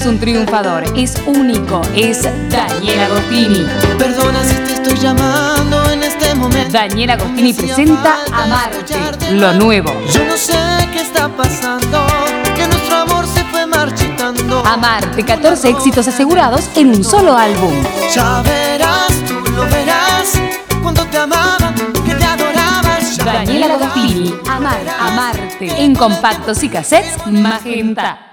es un triunfador, es único, es Daniel Agostini. Perdona si te estoy llamando en este momento. Daniel Agostini presenta Amarte, lo nuevo. Yo no sé qué está pasando, que nuestro amor se fue marchitando. Amarte, 14 éxitos asegurados en un solo álbum. Ya verás, tú lo verás, cuando te amaba, que te adoraba. Daniel Agostini, Amarte, en compactos y cassettes Magenta.